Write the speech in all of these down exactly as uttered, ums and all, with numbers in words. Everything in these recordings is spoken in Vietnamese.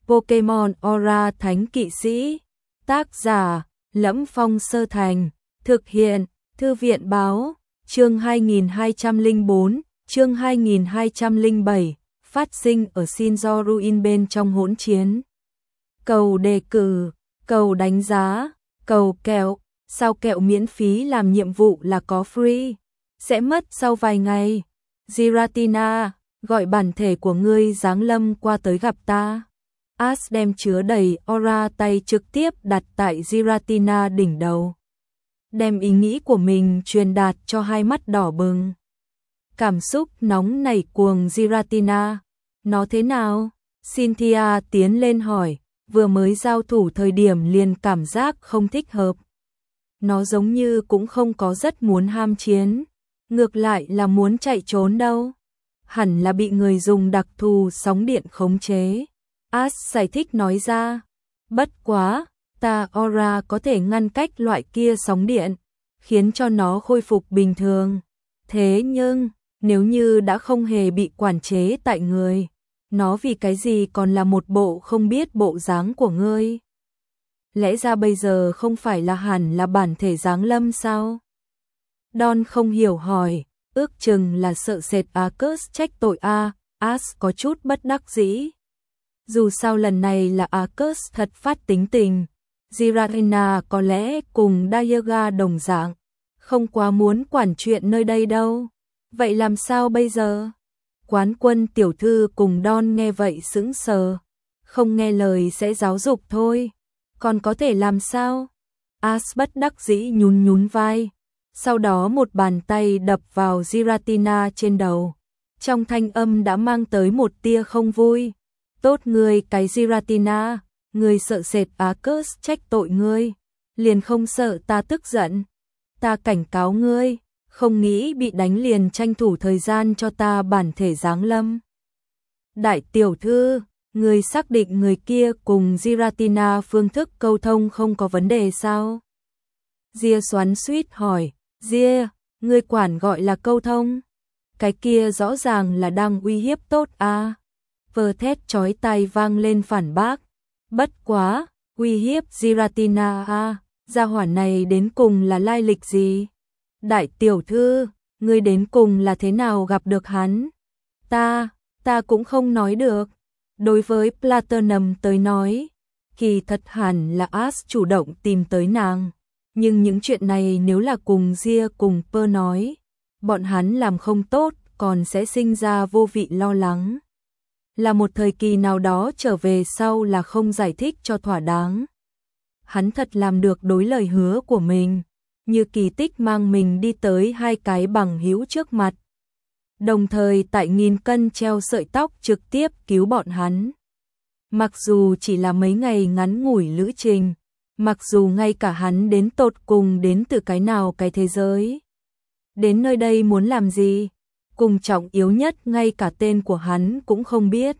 Pokemon Aura Thánh Kỵ Sĩ. Tác giả: Lẫm Phong Sơ Thành. Thực hiện: Thư viện báo. Chương hai nghìn hai trăm lẻ bốn, chương hai nghìn hai trăm lẻ bảy, phát sinh ở Shinzo Ruin bên trong hỗn chiến. Cầu đề cử, cầu đánh giá, cầu kẹo, sao kẹo miễn phí làm nhiệm vụ là có free, sẽ mất sau vài ngày. Giratina, gọi bản thể của ngươi giáng lâm qua tới gặp ta. Ash đem chứa đầy aura tay trực tiếp đặt tại Giratina đỉnh đầu, đem ý nghĩ của mình truyền đạt cho hai mắt đỏ bừng. Cảm xúc nóng nảy cuồng Giratina. Nó thế nào? Cynthia tiến lên hỏi, vừa mới giao thủ thời điểm liền cảm giác không thích hợp. Nó giống như cũng không có rất muốn ham chiến, ngược lại là muốn chạy trốn đâu. Hẳn là bị người dùng đặc thù sóng điện khống chế. Ash giải thích nói ra, bất quá, ta aura có thể ngăn cách loại kia sóng điện, khiến cho nó khôi phục bình thường. Thế nhưng, nếu như đã không hề bị quản chế tại người, nó vì cái gì còn là một bộ không biết bộ dáng của ngươi? Lẽ ra bây giờ không phải là hẳn là bản thể giáng lâm sao? Don không hiểu hỏi, ước chừng là sợ sệt Arcus trách tội a. Ash có chút bất đắc dĩ. Dù sao lần này là Arcus thật phát tính tình, Giratina có lẽ cùng Dialga đồng dạng, không quá muốn quản chuyện nơi đây đâu. Vậy làm sao bây giờ? Quán Quân tiểu thư cùng Don nghe vậy sững sờ, không nghe lời sẽ giáo dục thôi, còn có thể làm sao? Ash bất đắc dĩ nhún nhún vai, sau đó một bàn tay đập vào Giratina trên đầu, trong thanh âm đã mang tới một tia không vui. Tốt ngươi cái Giratina, ngươi sợ sệt Arcus trách tội ngươi, liền không sợ ta tức giận. Ta cảnh cáo ngươi, không nghĩ bị đánh liền tranh thủ thời gian cho ta bản thể giáng lâm. Đại tiểu thư, ngươi xác định người kia cùng Giratina phương thức câu thông không có vấn đề sao? Gia xoắn xuýt hỏi, Gia, ngươi quản gọi là câu thông? Cái kia rõ ràng là đang uy hiếp tốt a. Vơ thét chói tai vang lên phản bác. Bất quá, uy hiếp Giratina a, gia hỏa này đến cùng là lai lịch gì? Đại tiểu thư, ngươi đến cùng là thế nào gặp được hắn? Ta, ta cũng không nói được. Đối với Platinum tới nói, kỳ thật hẳn là Ash chủ động tìm tới nàng. Nhưng những chuyện này nếu là cùng Gia cùng Pơ nói, bọn hắn làm không tốt còn sẽ sinh ra vô vị lo lắng. Là một thời kỳ nào đó trở về sau là không giải thích cho thỏa đáng. Hắn thật làm được đối lời hứa của mình, như kỳ tích mang mình đi tới hai cái bằng hữu trước mặt. Đồng thời tại nghìn cân treo sợi tóc trực tiếp cứu bọn hắn. Mặc dù chỉ là mấy ngày ngắn ngủi lữ trình, mặc dù ngay cả hắn đến tột cùng đến từ cái nào cái thế giới. Đến nơi đây muốn làm gì? Cùng trọng yếu nhất ngay cả tên của hắn cũng không biết.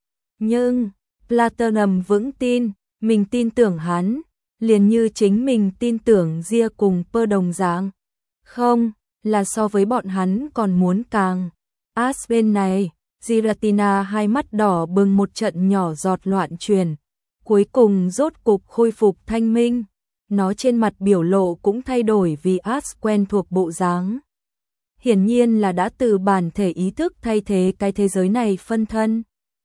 Nhưng, Platinum vững tin, mình tin tưởng hắn, liền như chính mình tin tưởng Gia cùng Pơ đồng dạng. Không, là so với bọn hắn còn muốn càng. Ash bên này, Giratina hai mắt đỏ bừng một trận nhỏ giọt loạn truyền, cuối cùng rốt cục khôi phục thanh minh. Nó trên mặt biểu lộ cũng thay đổi vì Ash quen thuộc bộ dáng. Hiển nhiên là đã từ bản thể ý thức thay thế cái thế giới này phân thân.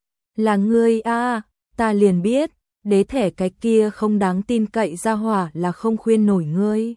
Là ngươi a, ta liền biết, đế thể cái kia không đáng tin cậy ra hỏa là không khuyên nổi ngươi.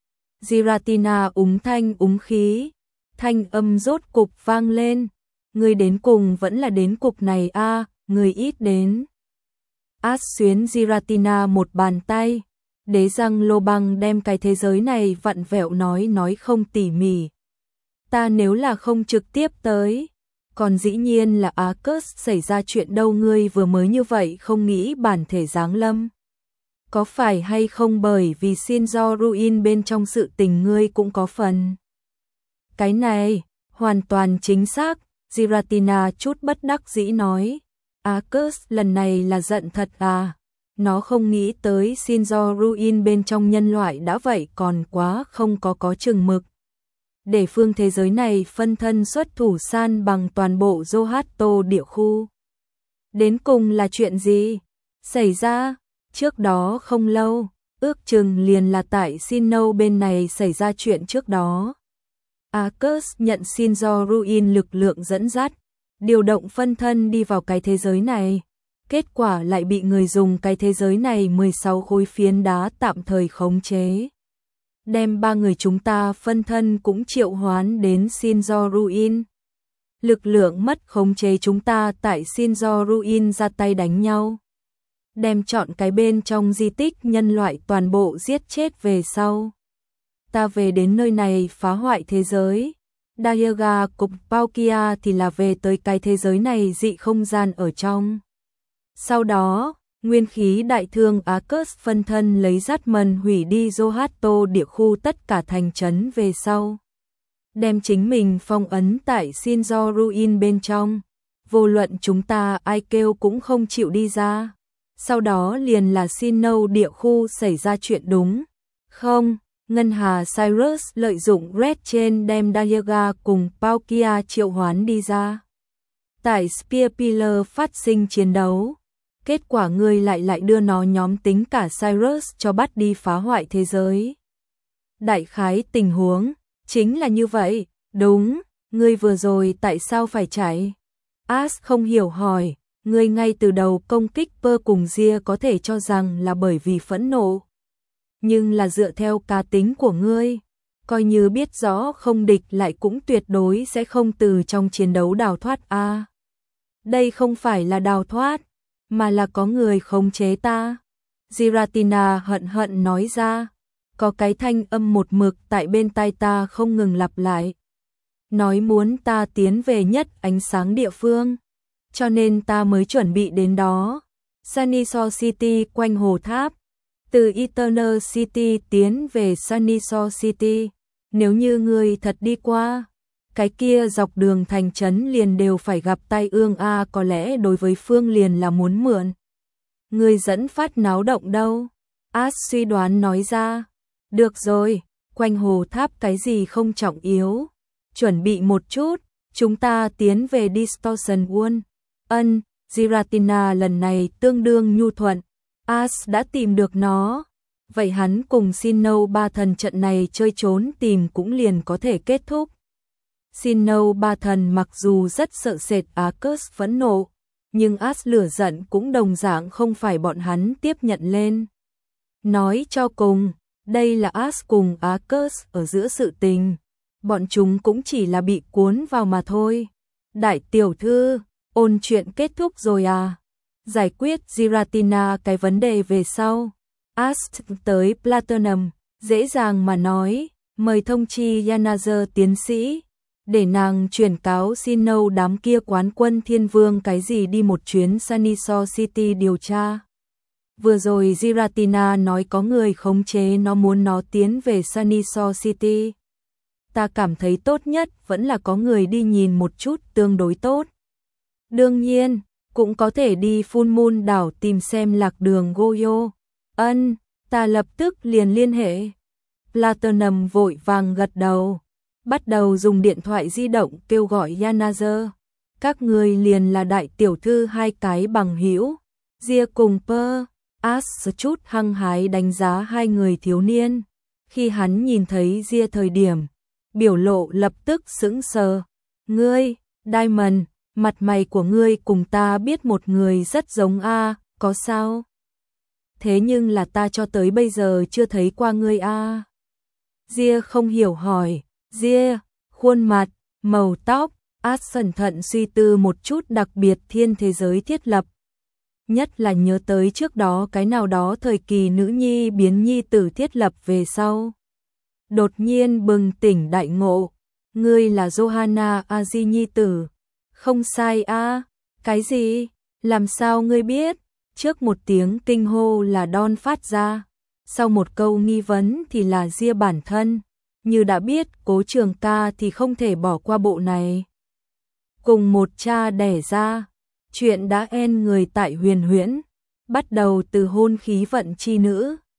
Giratina úng thanh úng khí, thanh âm rốt cục vang lên, ngươi đến cùng vẫn là đến cục này a, ngươi ít đến. Ash xuyến Giratina một bàn tay, đế răng lô băng đem cái thế giới này vặn vẹo nói nói không tỉ mỉ. Ta nếu là không trực tiếp tới, còn dĩ nhiên là Arcus xảy ra chuyện đâu, ngươi vừa mới như vậy không nghĩ bản thể giáng lâm. Có phải hay không bởi vì Shinzo Ruin bên trong sự tình ngươi cũng có phần? Cái này, hoàn toàn chính xác, Giratina chút bất đắc dĩ nói. Arcus lần này là giận thật à, nó không nghĩ tới Shinzo Ruin bên trong nhân loại đã vậy còn quá không có có chừng mực. Để phương thế giới này phân thân xuất thủ san bằng toàn bộ Zohato địa khu. Đến cùng là chuyện gì? xảy ra? Trước đó không lâu, ước chừng liền là tại Sinnoh bên này xảy ra chuyện trước đó. Arcus nhận Shinzo Ruin lực lượng dẫn dắt, điều động phân thân đi vào cái thế giới này. Kết quả lại bị người dùng cái thế giới này mười sáu khối phiến đá tạm thời khống chế. Đem ba người chúng ta phân thân cũng triệu hoán đến Shinzo Ruin. Lực lượng mất khống chế chúng ta tại Shinzo Ruin ra tay đánh nhau. Đem chọn cái bên trong di tích nhân loại toàn bộ giết chết về sau. Ta về đến nơi này phá hoại thế giới. Dayaga cục Palkia thì là về tới cái thế giới này dị không gian ở trong. Sau đó, nguyên khí đại thương Arcus phân thân lấy dắt mần hủy đi Zohato địa khu tất cả thành trấn về sau. Đem chính mình phong ấn tại Shinzo Ruin bên trong. Vô luận chúng ta ai kêu cũng không chịu đi ra. Sau đó liền là Sinnoh địa khu xảy ra chuyện đúng. Không, Ngân Hà Cyrus lợi dụng Red Chain đem Dayaga cùng Palkia triệu hoán đi ra. Tại Spear Pillar phát sinh chiến đấu. Kết quả ngươi lại lại đưa nó nhóm tính cả Cyrus cho bắt đi phá hoại thế giới. Đại khái tình huống, chính là như vậy, đúng, ngươi vừa rồi tại sao phải chạy? Ash không hiểu hỏi, ngươi ngay từ đầu công kích Pơ cùng Ria có thể cho rằng là bởi vì phẫn nộ. Nhưng là dựa theo cá tính của ngươi, coi như biết rõ không địch lại cũng tuyệt đối sẽ không từ trong chiến đấu đào thoát a. À, đây không phải là đào thoát, mà là có người khống chế ta. Giratina hận hận nói ra, có cái thanh âm một mực tại bên tai ta không ngừng lặp lại. Nói muốn ta tiến về nhất ánh sáng địa phương, cho nên ta mới chuẩn bị đến đó. Sunnysore City quanh hồ tháp, từ Eternal City tiến về Sunnysore City, nếu như ngươi thật đi qua, cái kia dọc đường thành trấn liền đều phải gặp tai ương a à, có lẽ đối với Phương liền là muốn mượn. Ngươi dẫn phát náo động đâu? Ash suy đoán nói ra. Được rồi, quanh hồ tháp cái gì không trọng yếu. Chuẩn bị một chút, chúng ta tiến về Distortion World. Ân, Giratina lần này tương đương nhu thuận. Ash đã tìm được nó. Vậy hắn cùng Sinnoh ba thần trận này chơi trốn tìm cũng liền có thể kết thúc. Sinnoh ba thần mặc dù rất sợ sệt Arcus phẫn nộ, nhưng Ash lửa giận cũng đồng dạng không phải bọn hắn tiếp nhận lên. Nói cho cùng, đây là Ash cùng Arcus ở giữa sự tình, bọn chúng cũng chỉ là bị cuốn vào mà thôi. Đại tiểu thư, ôn chuyện kết thúc rồi à? Giải quyết Giratina cái vấn đề về sau. Ash tới Platinum, dễ dàng mà nói, mời thông chi Yanazir tiến sĩ, để nàng truyền cáo Sinnoh đám kia quán quân thiên vương cái gì đi một chuyến Sunnysore City điều tra. Vừa rồi Giratina nói có người khống chế nó muốn nó tiến về Sunnysore City. Ta cảm thấy tốt nhất vẫn là có người đi nhìn một chút tương đối tốt. Đương nhiên, cũng có thể đi Full Moon đảo tìm xem lạc đường Goyo. Ân, ta lập tức liền liên hệ. Platinum vội vàng gật đầu, bắt đầu dùng điện thoại di động kêu gọi Yanazir. Các người liền là đại tiểu thư hai cái bằng hữu, Ria cùng Pơ. Ash chút hăng hái đánh giá hai người thiếu niên. Khi hắn nhìn thấy Ria thời điểm, biểu lộ lập tức sững sờ. Ngươi, Diamond, mặt mày của ngươi cùng ta biết một người rất giống a, có sao? Thế nhưng là ta cho tới bây giờ chưa thấy qua ngươi a. Ria không hiểu hỏi. Ria, khuôn mặt, màu tóc, Ash cẩn thận suy tư một chút đặc biệt thiên thế giới thiết lập. Nhất là nhớ tới trước đó cái nào đó thời kỳ nữ nhi biến nhi tử thiết lập về sau. Đột nhiên bừng tỉnh đại ngộ, ngươi là Johanna Aji nhi tử. Không sai a, à? Cái gì? Làm sao ngươi biết? Trước một tiếng kinh hô là Don phát ra, sau một câu nghi vấn thì là Ria bản thân. Như đã biết Cố Trường Ca thì không thể bỏ qua bộ này. Cùng một cha đẻ ra, chuyện đã en người tại Huyền Huyễn, bắt đầu từ hôn khí vận chi nữ,